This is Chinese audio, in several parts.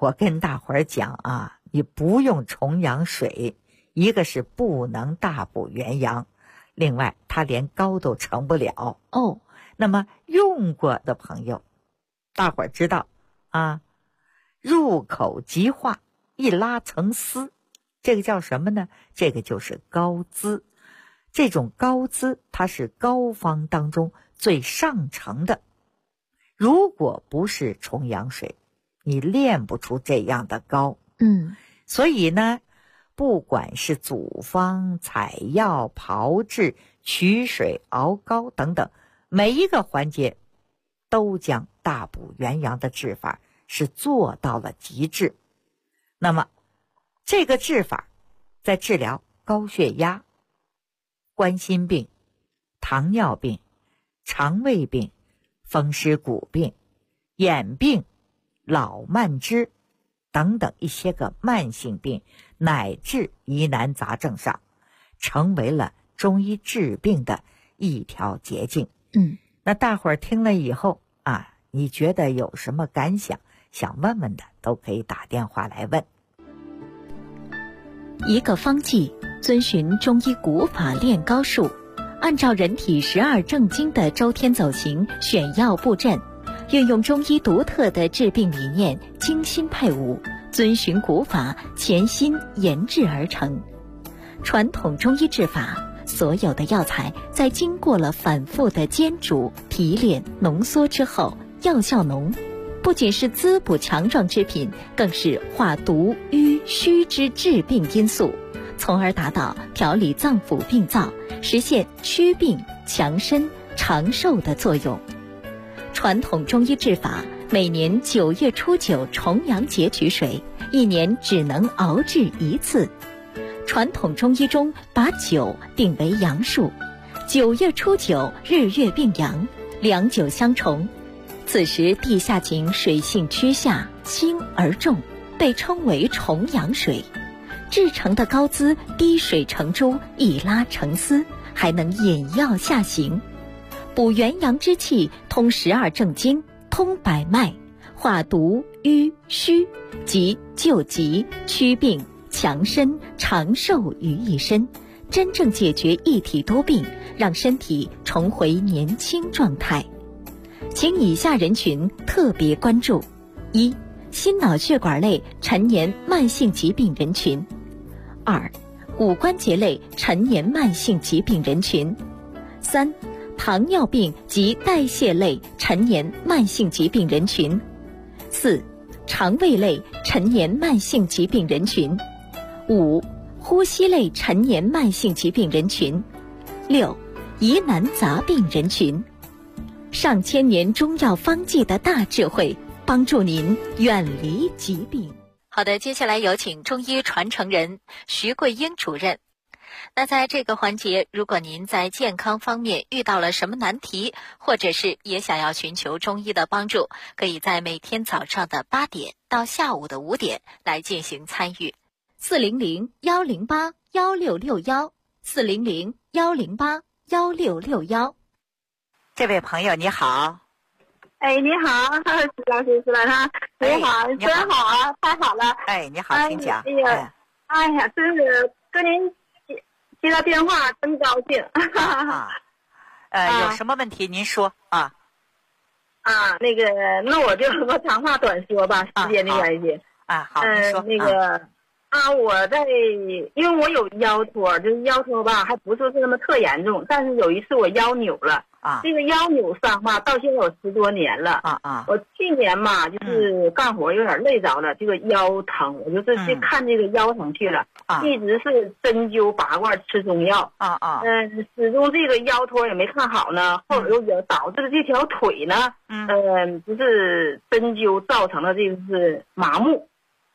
我跟大伙儿讲啊，你不用重阳水，一个是不能大补元阳，另外它连膏都成不了哦。那么用过的朋友，大伙儿知道啊，入口即化，一拉成丝，这个叫什么呢？这个就是膏滋。这种膏滋它是膏方当中最上乘的，如果不是重阳水，你炼不出这样的膏。所以呢，不管是组方、采药、炮制、取水、熬膏等等，每一个环节都将大补元阳的治法是做到了极致。那么这个治法在治疗高血压、冠心病、糖尿病、肠胃病、风湿骨病、眼病、老慢支等等一些个慢性病乃至疑难杂症上，成为了中医治病的一条捷径。那大伙儿听了以后啊，你觉得有什么感想，想问问的都可以打电话来问。 一个方剂遵循中医古法炼膏术，按照人体12正经的周天走形选药布阵，运用中医独特的治病理念，精心配伍，遵循古法，潜心研制而成。传统中医治法，所有的药材在经过了反复的煎煮、提炼、浓缩之后，药效浓，不仅是滋补强壮之品，更是化毒瘀虚之治病因素，从而达到调理脏腑病灶，实现祛病强身长寿的作用。传统中医治法，每年9月初9重阳节取水，一年只能熬制一次。传统中医中把9定为阳数，9月初9日月并阳，两9相重，此时地下井水性趋下，轻而重，被称为重阳水。制成的膏滋滴水成珠，一拉成丝，还能引药下行，补元阳之气，通12正经，通百脉，化毒瘀虚，即救急祛病强身长寿于一身，真正解决一体多病，让身体重回年轻状态。请以下人群特别关注：一、心脑血管类陈年慢性疾病人群；二、骨关节类陈年慢性疾病人群；三、糖尿病及代谢类陈年慢性疾病人群；四、肠胃类陈年慢性疾病人群；五、呼吸类陈年慢性疾病人群；六、疑难杂病人群。上千年中药方剂的大智慧，帮助您远离疾病。好的，接下来有请中医传承人徐桂英主任。那在这个环节，如果您在健康方面遇到了什么难题，或者是也想要寻求中医的帮助，可以在每天早上的8点到下午的5点来进行参与。400-108-1661，400-108-1661。 这位朋友你好。 哎，你好，徐老师是吧？哈，你好， 你真好啊，太好了。 哎，你好，请讲。 哎呀，真是跟您接到电话真高兴。 有什么问题您说啊？ 那个，那我就长话短说吧，时间的关系。 好，您说。 那个我因为我有腰托，就是腰托吧，还不是那么特严重，但是有一次我腰扭了。这个腰扭伤吧，到现在有10多年了。我去年嘛，就是干活有点累着了，这个腰疼，我就是去看这个腰疼去了。一直是针灸拔罐吃中药。始终这个腰托也没看好呢，后来又导致了这条腿呢，就是针灸造成的这个是麻木。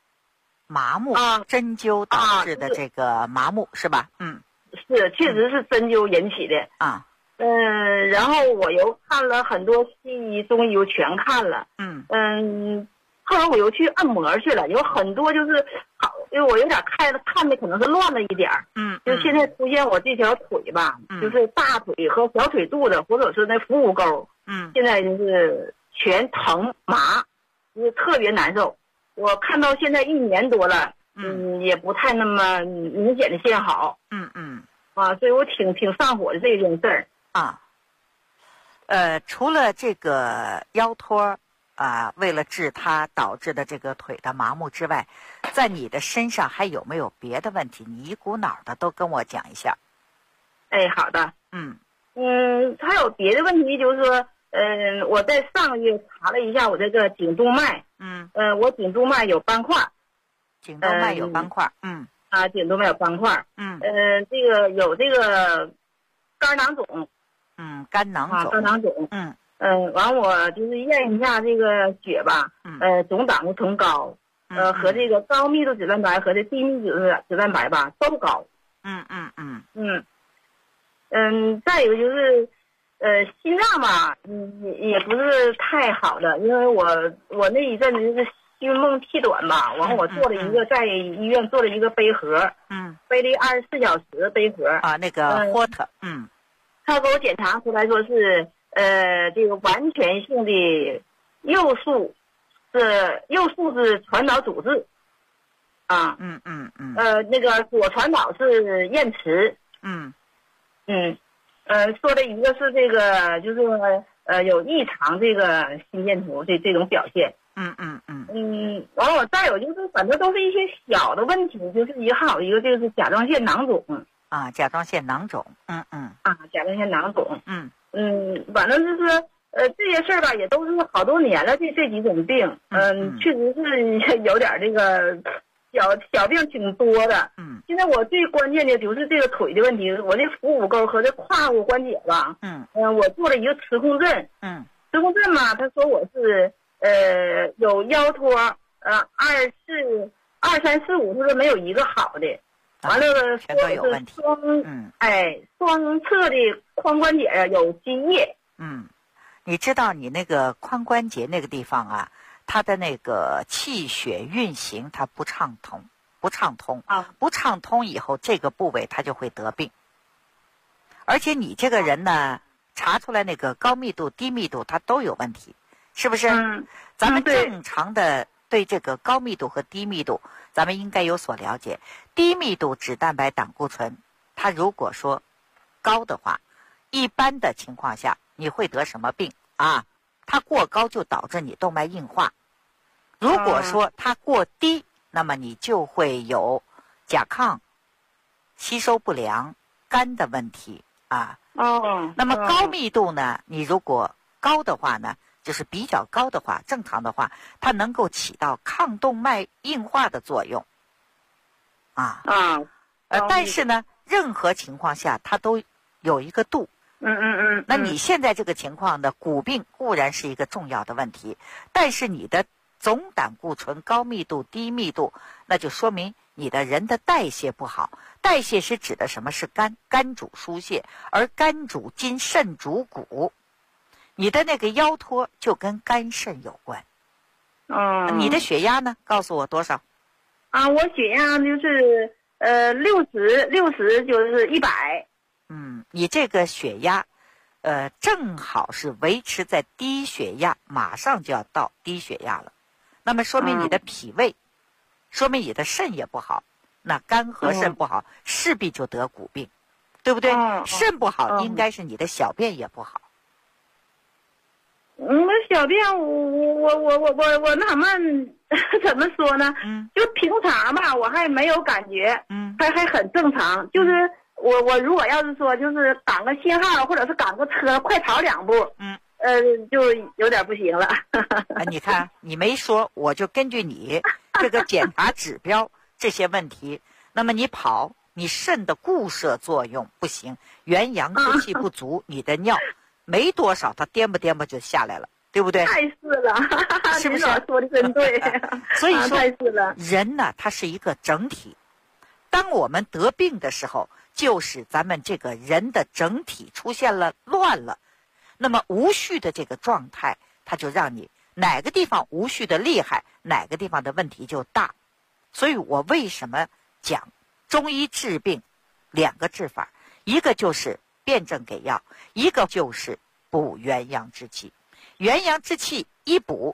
针灸导致的这个麻木是吧？ 是，确实是针灸引起的。然后我又看了很多西医中医，我全看了。后来我又去按摩去了，有很多就是好，因为我有点看的可能是乱了一点。就现在出现我这条腿吧，就是大腿和小腿肚子，或者是那腹股沟。现在就是全疼麻，就是特别难受。 我看到现在1年多了，也不太那么明显的见好。所以我挺上火的这件事儿啊。除了这个腰托为了治它导致的这个腿的麻木之外，在你的身上还有没有别的问题？你一股脑的都跟我讲一下。 哎，好的。还有别的问题，就是说，我在上个月查了一下我这个颈动脉，我颈动脉有斑块。 颈动脉有斑块， 颈动脉有斑块，这个有这个肝囊肿。 肝囊肿， 完我就是验一下这个血吧，总胆固醇高，和这个高密度脂蛋白和这低密度脂蛋白吧都高。再有就是心脏吧，也不是太好的，因为我那一阵子就是心梦气短吧，完我做了一个在医院做了一个杯盒，背了24小时杯盒那个 HOT， 他给我检查出来说是这个完全性的右束是传导阻滞那个左传导是延迟。说的一个是这个就是有异常这个心电图这种表现。完我再有就是反正都是一些小的问题，就是还有一个就是甲状腺囊肿。 甲状腺囊肿。 甲状腺囊肿。反正就是这些事儿吧，也都是好多年了，这几种病，确实是有点这个小病挺多的。现在我最关键的就是这个腿的问题，我这腹股沟和这胯骨关节吧，我做了一个磁共振。磁共振嘛，他说我是有腰托，2、3、4、5，他说没有一个好的。完了， 全都有问题。 双侧的髋关节有积液。 你知道你那个髋关节那个地方它的那个气血运行它不畅通，不畅通以后，这个部位它就会得病。而且你这个人呢，查出来那个高密度、低密度它都有问题，是不是？咱们正常的对这个高密度和低密度，咱们应该有所了解。低密度脂蛋白胆固醇，它如果说高的话，一般的情况下你会得什么病它过高就导致你动脉硬化。如果说它过低，那么你就会有甲亢、吸收不良、肝的问题那么高密度呢，你如果高的话呢，就是比较高的话，正常的话，它能够起到抗动脉硬化的作用但是呢，任何情况下它都有一个度。那你现在这个情况的骨病固然是一个重要的问题，但是你的总胆固醇高密度、低密度，那就说明你的人的代谢不好。代谢是指的什么？是肝，肝主疏泄，而肝主筋，肾主骨。你的那个腰托就跟肝肾有关。你的血压呢？告诉我多少？ 我血压就是60就是100。 你这个血压正好是维持在低血压，马上就要到低血压了。那么说明你的脾胃，说明你的肾也不好。那肝和肾不好，势必就得骨病，对不对？肾不好，应该是你的小便也不好。 我小便我那什么怎么说呢？就平常吧，我还没有感觉，还很正常。就是我如果要是说就是赶个信号，或者是赶个车，快跑2步，就有点不行了。 你看你没说，我就根据你这个检查指标这些问题，那么你跑，你肾的固摄作用不行，元阳之气不足，你的尿没多少，它颠吧就下来了，对不对？ 太是了， 是不是？ 说的真对。 所以说， 太是了。 人呢，它是一个整体。当我们得病的时候，就是咱们这个人的整体出现了乱了，那么无序的这个状态，它就让你哪个地方无序的厉害，哪个地方的问题就大。所以我为什么讲中医治病2个治法，一个就是辨证给药，一个就是补元阳之气。元阳之气一补，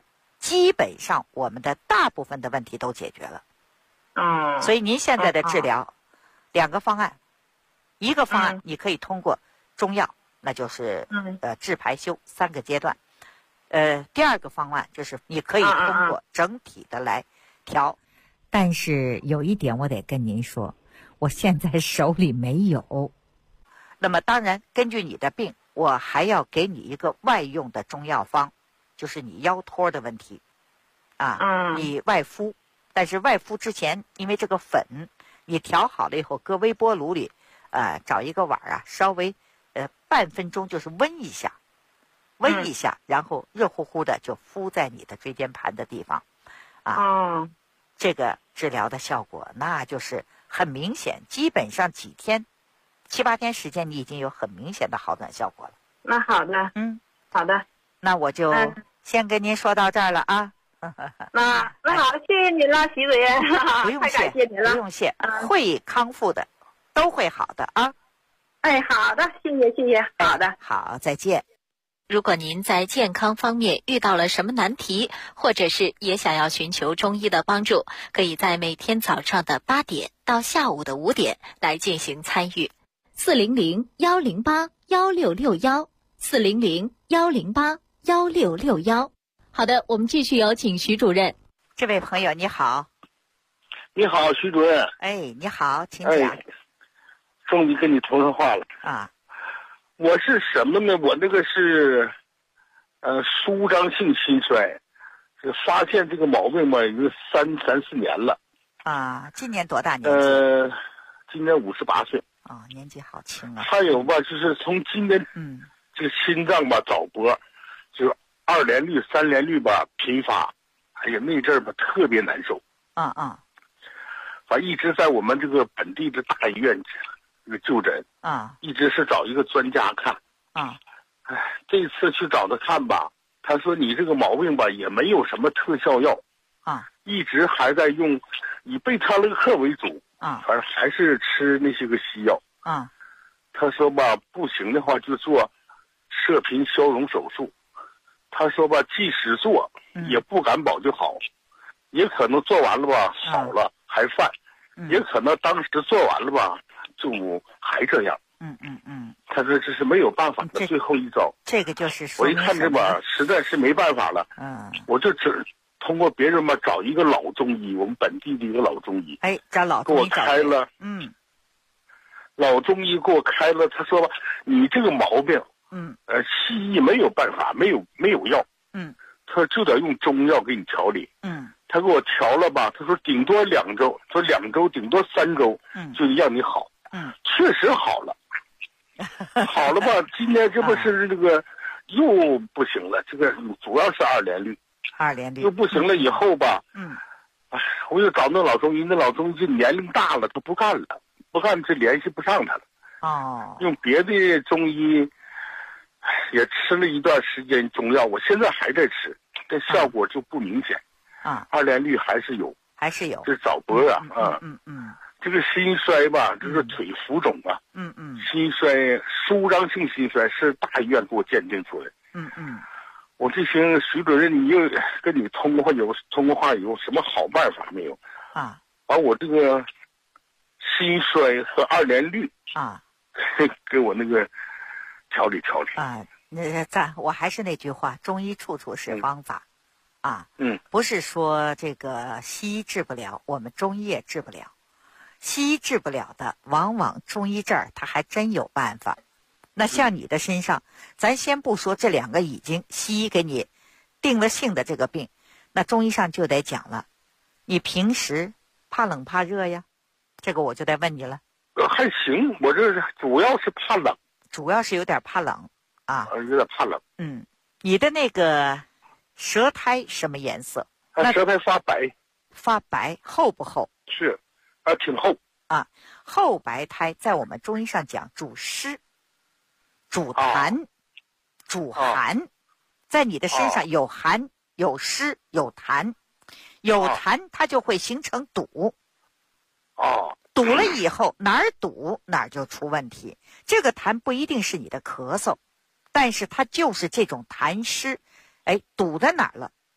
基本上我们的大部分的问题都解决了。所以您现在的治疗2个方案，一个方案你可以通过中药，那就是治排休3个阶段。第2个方案就是你可以通过整体的来调。但是有一点我得跟您说，我现在手里没有。那么当然根据你的病，我还要给你一个外用的中药方，就是你腰托的问题你外敷，但是外敷之前，因为这个粉你调好了以后搁微波炉里找一个碗稍微半分钟就是温一下，然后热乎乎的就敷在你的椎间盘的地方这个治疗的效果那就是很明显，基本上几天7、8天时间你已经有很明显的好转效果了。 那好的，好的， 那我就先跟您说到这儿了啊。 那好，谢谢您了，徐主任， 不用谢， 太感谢您了， 不用谢，会康复的，都会好的啊。 好的，谢谢，好的， 好，再见。 如果您在健康方面遇到了什么难题，或者是也想要寻求中医的帮助，可以在每天早上的8点到下午的5点来进行参与。400-108-1661，400-108-1661。好的，我们继续有请徐主任。 这位朋友你好。 你好，徐主任。 你好，请讲。 终于跟你通上话了我是什么呢？我那个是舒张性心衰，发现这个毛病嘛，已经3、4年了。 今年多大年纪？ 今年58岁。 年纪好轻啊。 还有吧，就是从今年这个心脏吧早搏，就是2连律、3连律吧频发，哎呀那阵儿吧特别难受。反正一直在我们这个本地的大医院就诊一直是找一个专家看这次去找他看吧，他说你这个毛病吧也没有什么特效药一直还在用以贝塔乐克为主反正还是吃那些个西药他说吧不行的话就做射频消融手术，他说吧即使做也不敢保就好，也可能做完了吧好了还犯也可能当时做完了吧就还这样他说这是没有办法的最后一招。 这个就是说我一看这吧实在是没办法了我就只通过别人吧找一个老中医，我们本地的一个老中医找老中医给我开了老中医给我开了，他说吧你这个毛病西医没有办法，没有药他说就得用中药给你调理他给我调了吧，他说顶多2周，说2周顶多3周就让你好确实好了好了吧今天这不是这个又不行了，这个主要是2连律又不行了以后吧我又找那老中医，那老中医就年龄大了他不干了，就联系不上他了用别的中医也吃了一段时间中药，我现在还在吃，这效果就不明显2连律还是有这早搏这个心衰吧就是腿浮肿心衰舒张性心衰是大医院给我鉴定出来我这些徐主任你又跟你通过话有什么好办法没有把我这个心衰和2连律给我那个调理我还是那句话，中医处处是方法不是说这个西医治不了，我们中医也治不了，西医治不了的往往中医这儿他还真有办法。那像你的身上咱先不说这2个已经西医给你定了性的这个病，那中医上就得讲了，你平时怕冷怕热呀？这个我就得问你了。 还行，我这主要是怕冷， 主要是有点怕冷有点怕冷你的那个舌苔什么颜色？ 舌苔发白厚不厚？ 是挺厚厚白苔在我们中医上讲主湿主痰主寒在你的身上有寒有湿有痰它就会形成堵堵了以后哪儿堵哪儿就出问题。这个痰不一定是你的咳嗽，但是它就是这种痰湿堵在哪儿了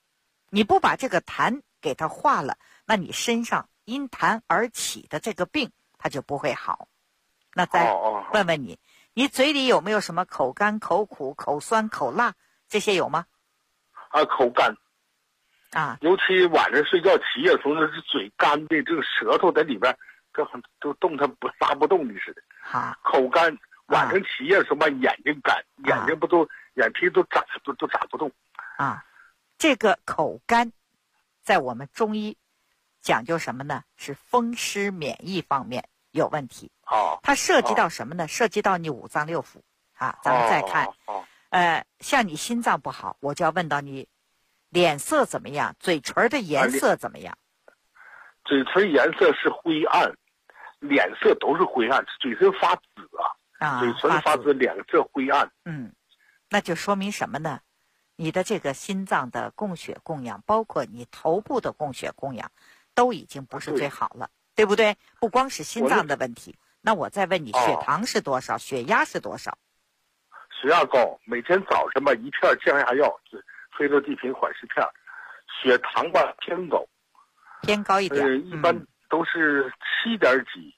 你不把这个痰给它化了，那你身上因痰而起的这个病它就不会好。那再问问你，你嘴里有没有什么口干、口苦、口酸、口辣这些有吗？ 口干。尤其晚上睡觉起夜的时候，那是嘴干的，这个舌头在里边都动弹不拉不动的似的。口干，晚上起夜的时候吧，眼睛干，眼睛眼皮都眨不动。 这个口干，在我们中医讲究什么呢？是风湿免疫方面有问题。它涉及到什么呢？涉及到你五脏六腑。咱们再看，像你心脏不好，我就要问到你脸色怎么样，嘴唇的颜色怎么样？ 嘴唇颜色是灰暗，脸色都是灰暗，嘴唇发紫嘴唇发紫，脸色灰暗。 那就说明什么呢？你的这个心脏的供血供氧，包括你头部的供血供氧，都已经不是最好了，对不对？不光是心脏的问题。那我再问你，血糖是多少？血压是多少？ 血压高，每天早上吧一片降压药，非洛地平缓释片。血糖吧偏高一点，一般都是7点几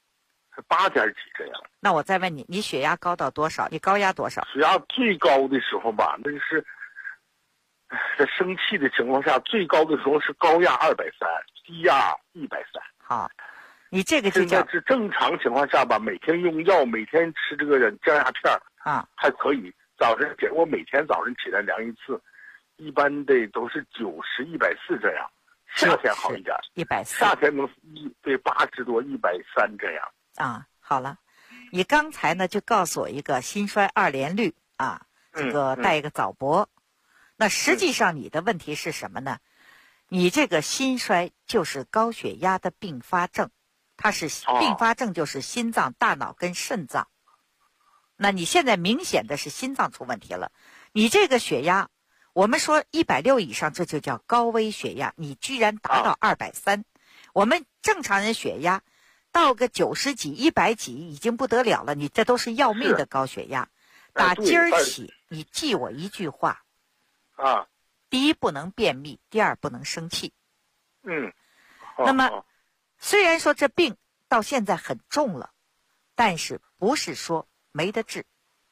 ，8点几这样。 那我再问你，你血压高到多少？你高压多少？ 血压最高的时候吧，那就是在生气的情况下，最高的时候是高压230，低压130。 好，你这个就叫是正常情况下吧，每天用药，每天吃这个降压片还可以。早晨我每天早上起来量一次，一般的都是90、140这样。夏天好一点 ，140， 夏天能80多、130这样。 好了，你刚才呢就告诉我一个心衰2联律这个带一个早搏。那实际上你的问题是什么呢？你这个心衰就是高血压的并发症，它是并发症，就是心脏、大脑跟肾脏。那你现在明显的是心脏出问题了，你这个血压，我们说160以上，这就叫高危血压，你居然达到230。我们正常人血压到个90几、100几已经不得了了，你这都是要命的高血压。打今儿起，你记我一句话第一不能便秘，第二不能生气。那么虽然说这病到现在很重了，但是不是说没得治，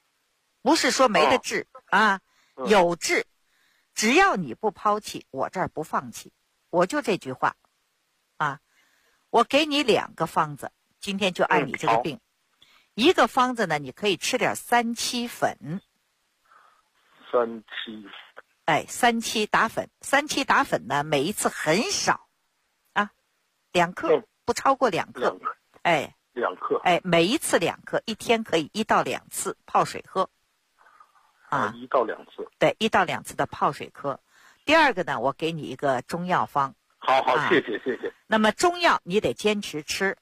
有治，只要你不抛弃，我这儿不放弃。我就这句话我给你2个方子，今天就按你这个病。一个方子呢，你可以吃点3七粉。3七打粉。3七打粉呢，每一次很少2克，不超过2克。 2克。 每一次2克，一天可以1到2次泡水喝。 1到2次。 对，1到2次的泡水喝。第二个呢，我给你一个中药方。 好，谢谢。 那么中药你得坚持吃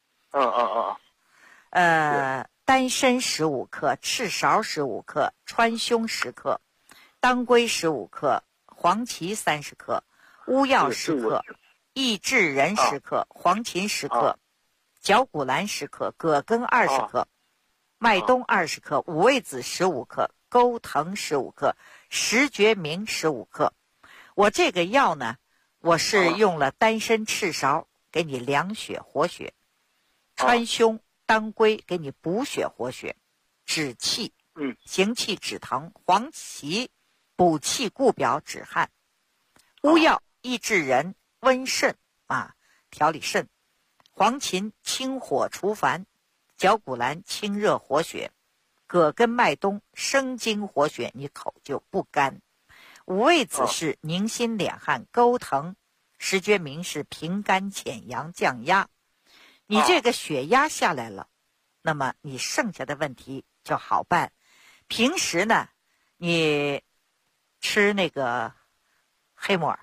丹参15克，赤芍15克，川芎10克，当归15克，黄芪30克，乌药10克，益智仁10克，黄芩10克，绞股蓝10克，葛根20克，麦冬20克，五味子15克，钩藤15克，石决明15克。我这个药呢，我是用了丹参、赤芍给你凉血活血，川芎、当归给你补血活血，止气、行气止疼，黄芪补气固表止汗，乌药益智仁温肾调理肾，黄芩清火除烦，绞股蓝清热活血，葛根麦冬生津活血，你口就不干。五味子是宁心敛汗，钩藤石决明是平肝潜阳降压。你这个血压下来了，那么你剩下的问题就好办。平时呢，你吃那个黑木耳，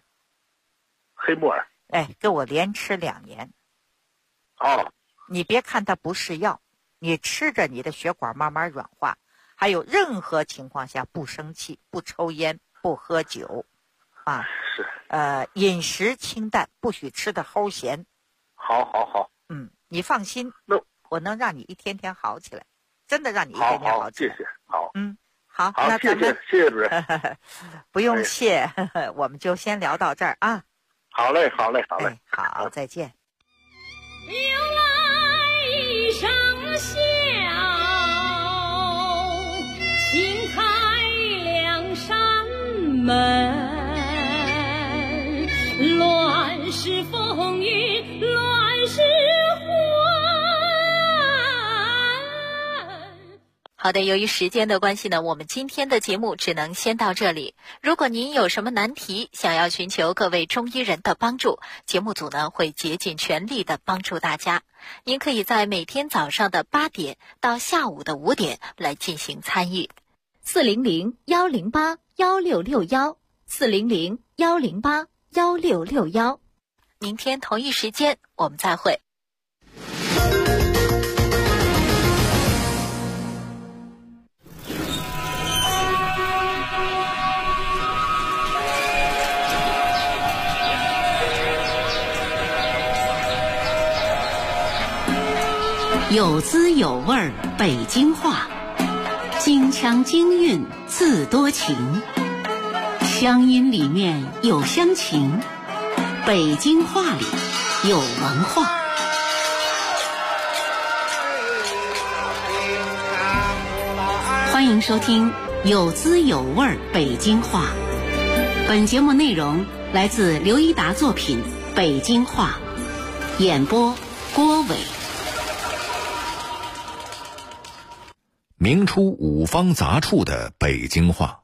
给我连吃2年。你别看它不是药，你吃着你的血管慢慢软化。还有任何情况下不生气，不抽烟，不喝酒饮食清淡，不许吃的齁咸。 好。 你放心，我能让你一天天好起来，真的让你一天天好起来。 谢谢。好。 好， 好， 那咱们谢谢主任。 不用谢，我们就先聊到这儿啊。 好嘞，好， 好，再见。 由来一声笑，轻开两扇门，乱世风雨乱世好的，由于时间的关系呢，我们今天的节目只能先到这里。如果您有什么难题，想要寻求各位中医人的帮助，节目组呢会竭尽全力的帮助大家。您可以在每天早上的8点到下午的5点来进行参与。400-108-1661，400-108-1661。明天同一时间我们再会。 有滋有味儿北京话，京腔京韵自多情，乡音里面有乡情，北京话里有文化。欢迎收听有滋有味儿北京话。本节目内容来自刘一达作品《北京话》，演播郭伟。 明初五方杂处的北京话。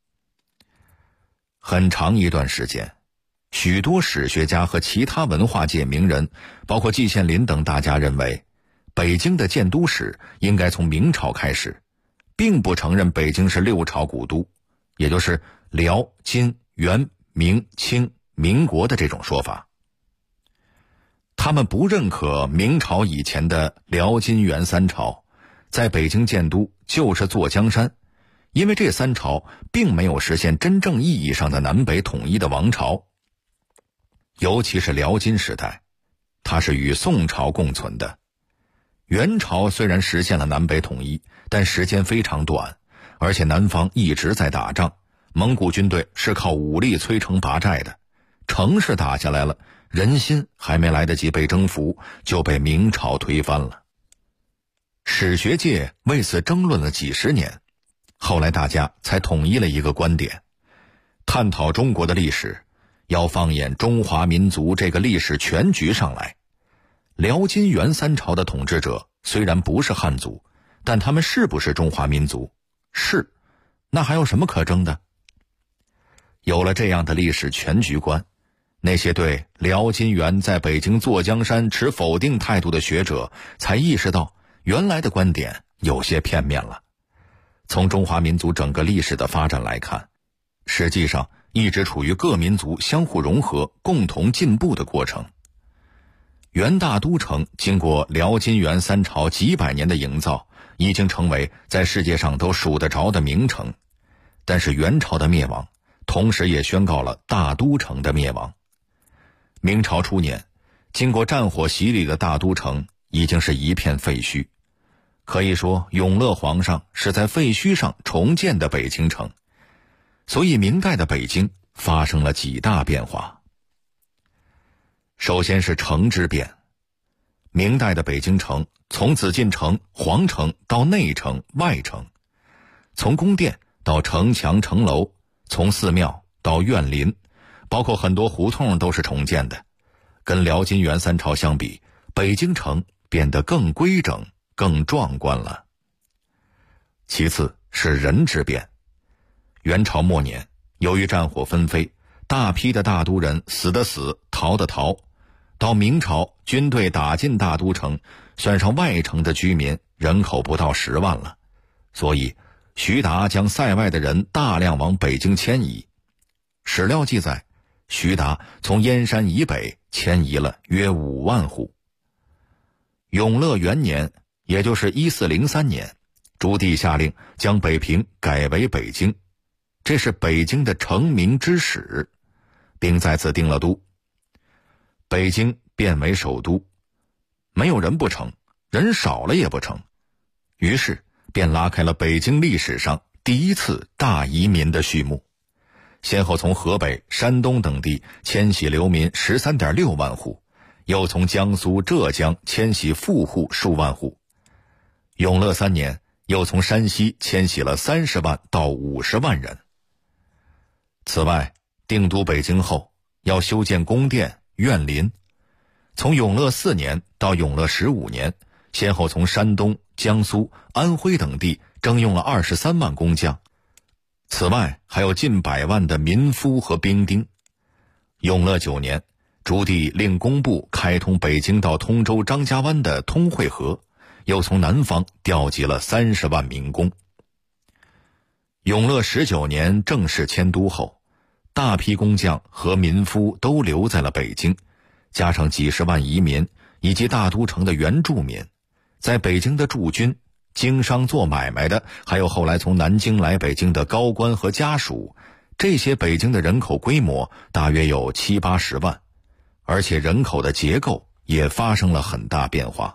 很长一段时间，许多史学家和其他文化界名人，包括季羡林等大家认为，北京的建都史应该从明朝开始，并不承认北京是6朝古都，也就是辽、金、元、明、清、民国的这种说法。他们不认可明朝以前的辽、金、元3朝，在北京建都就是坐江山，因为这3朝并没有实现真正意义上的南北统一的王朝。尤其是辽金时代，它是与宋朝共存的。元朝虽然实现了南北统一，但时间非常短，而且南方一直在打仗，蒙古军队是靠武力摧城拔寨的，城市打下来了，人心还没来得及被征服，就被明朝推翻了。史学界为此争论了几十年，后来大家才统一了一个观点：探讨中国的历史，要放眼中华民族这个历史全局上来。辽金元3朝的统治者虽然不是汉族，但他们是不是中华民族？是，那还有什么可争的？有了这样的历史全局观，那些对辽金元在北京坐江山持否定态度的学者才意识到，原来的观点有些片面了。从中华民族整个历史的发展来看，实际上一直处于各民族相互融合、共同进步的过程。元大都城经过辽金元3朝几百年的营造，已经成为在世界上都数得着的名城。但是元朝的灭亡，同时也宣告了大都城的灭亡。明朝初年，经过战火洗礼的大都城已经是一片废墟，可以说永乐皇上是在废墟上重建的北京城。所以明代的北京发生了几大变化。首先是城之变。明代的北京城从紫禁城、皇城到内城、外城，从宫殿到城墙、城楼，从寺庙到苑林，包括很多胡同都是重建的。跟辽金元3朝相比，北京城变得更规整、更壮观了。其次是人之变。元朝末年，由于战火纷飞，大批的大都人死的死，逃的逃。到明朝，军队打进大都城，算上外城的居民，人口不到10万了。所以徐达将塞外的人大量往北京迁移。史料记载，徐达从燕山以北迁移了约5万户。永乐元年，也就是1403年，朱棣下令将北平改为北京，这是北京的成名之始，并在此定了都。北京变为首都，没有人不成，人少了也不成，于是便拉开了北京历史上第一次大移民的序幕，先后从河北、山东等地迁徙流民 13.6 万户，又从江苏、浙江迁徙富户数万户。永乐3年，又从山西迁徙了30万到50万人。此外，定都北京后，要修建宫殿、苑林。从永乐4年到永乐15年，先后从山东、江苏、安徽等地征用了23万工匠。此外，还有近100万的民夫和兵丁。永乐9年，朱棣令工部开通北京到通州张家湾的通惠河，又从南方调集了30万民工。永乐19年正式迁都后，大批工匠和民夫都留在了北京，加上几十万移民以及大都城的原住民，在北京的驻军、经商做买卖的，还有后来从南京来北京的高官和家属，这些北京的人口规模大约有70-80万，而且人口的结构也发生了很大变化。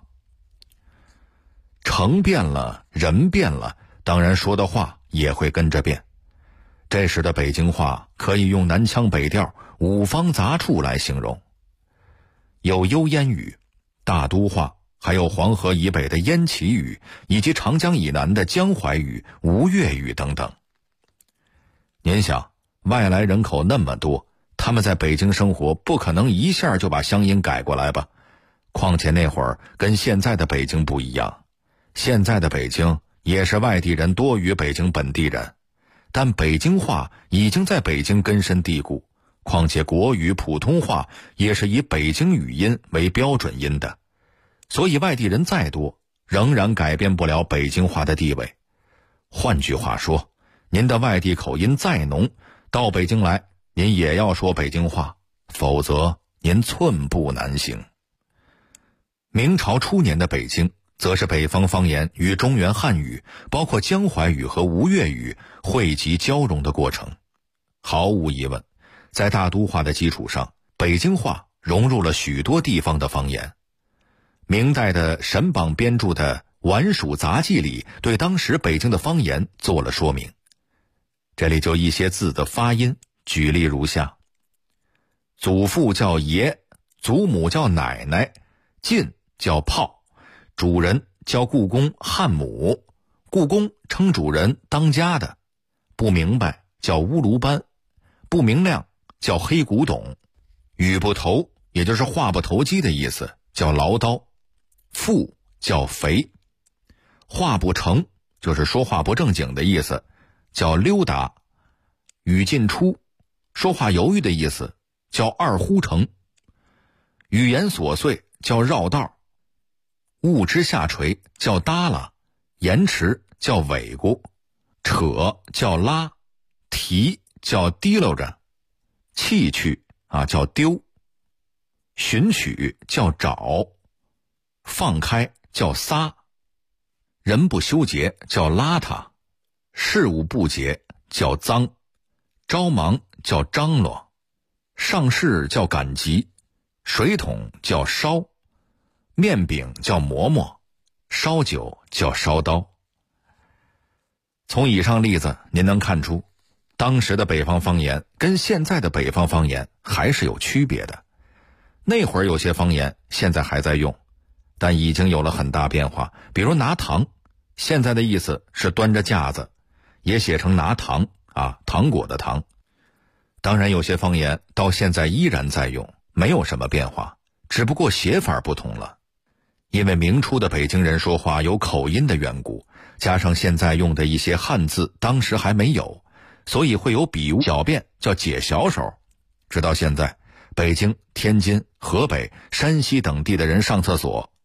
城变了，人变了，当然说的话也会跟着变。这时的北京话可以用南腔北调、五方杂处来形容，有幽燕语、大都话，还有黄河以北的燕齐语，以及长江以南的江淮语、吴越语等等。您想，外来人口那么多，他们在北京生活，不可能一下就把乡音改过来吧？况且那会儿跟现在的北京不一样，现在的北京也是外地人多于北京本地人，但北京话已经在北京根深蒂固，况且国语、普通话也是以北京语音为标准音的，所以外地人再多，仍然改变不了北京话的地位。换句话说，您的外地口音再浓，到北京来，您也要说北京话，否则您寸步难行。明朝初年的北京，则是北方方言与中原汉语，包括江淮语和吴越语汇集交融的过程。毫无疑问，在大都话的基础上，北京话融入了许多地方的方言。明代的沈榜编著的《皖蜀杂记》里对当时北京的方言做了说明。这里就一些字的发音，举例如下：祖父叫爷，祖母叫奶奶，进叫炮，主人叫故宫汉母，故宫称主人当家的，不明白叫乌卢班，不明亮叫黑古董，语不投也就是话不投机的意思，叫唠叨，富叫肥，话不成就是说话不正经的意思，叫溜达，语进出说话犹豫的意思，叫二呼成，语言琐碎叫绕道，物之下垂叫耷拉，延迟叫尾咕，扯叫拉，提叫提溜着，弃去叫丢，寻取叫找，放开叫撒，人不修洁叫邋遢，事物不洁叫脏，着忙叫张罗，上市叫赶集，水桶叫烧，面饼叫馍馍，烧酒叫烧刀。从以上例子您能看出，当时的北方方言跟现在的北方方言还是有区别的。那会儿有些方言现在还在用，但已经有了很大变化。比如拿糖，现在的意思是端着架子，也写成拿糖糖果的糖。当然有些方言到现在依然在用，没有什么变化，只不过写法不同了。因为明初的北京人说话有口音的缘故，加上现在用的一些汉字当时还没有，所以会有比如小便叫解小手。直到现在，北京、天津、河北、山西等地的人上厕所